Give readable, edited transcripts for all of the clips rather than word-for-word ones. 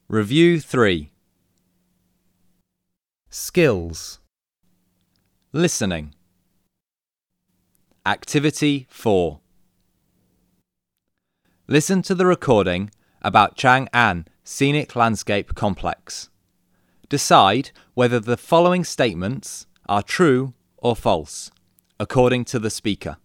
Review 3. Skills. Listening. Activity 4. Listen to the recording about Chang'an Scenic Landscape Complex. Decide whether the following statements are true or false, according to the speaker.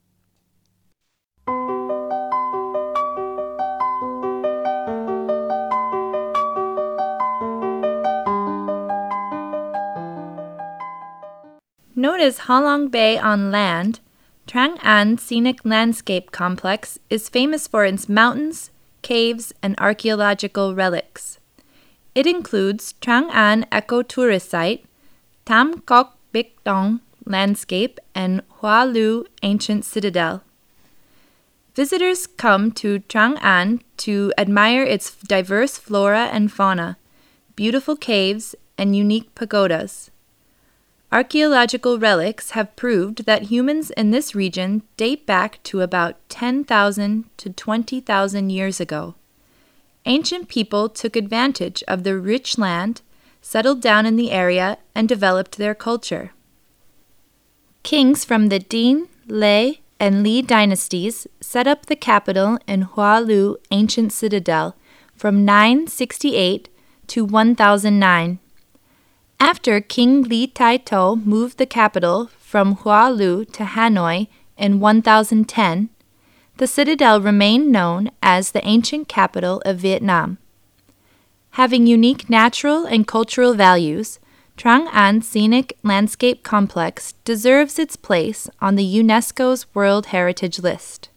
Known as Halong Bay on land, Chang'an Scenic Landscape Complex is famous for its mountains, caves, and archaeological relics. It includes Chang'an Eco-Tourist Site, Tam Kok Bik Dong Landscape, and Hua Lu Ancient Citadel. Visitors come to Chang'an to admire its diverse flora and fauna, beautiful caves, and unique pagodas. Archaeological relics have proved that humans in this region date back to about 10,000 to 20,000 years ago. Ancient people took advantage of the rich land, settled down in the area, and developed their culture. Kings from the Ding, Lei, and Li dynasties set up the capital in Hua Lu Ancient Citadel from 968 to 1009. After King Li Tai-to moved the capital from Hua Lu to Hanoi in 1010, the citadel remained known as the ancient capital of Vietnam. Having unique natural and cultural values, Chang'an Scenic Landscape Complex deserves its place on the UNESCO's World Heritage List.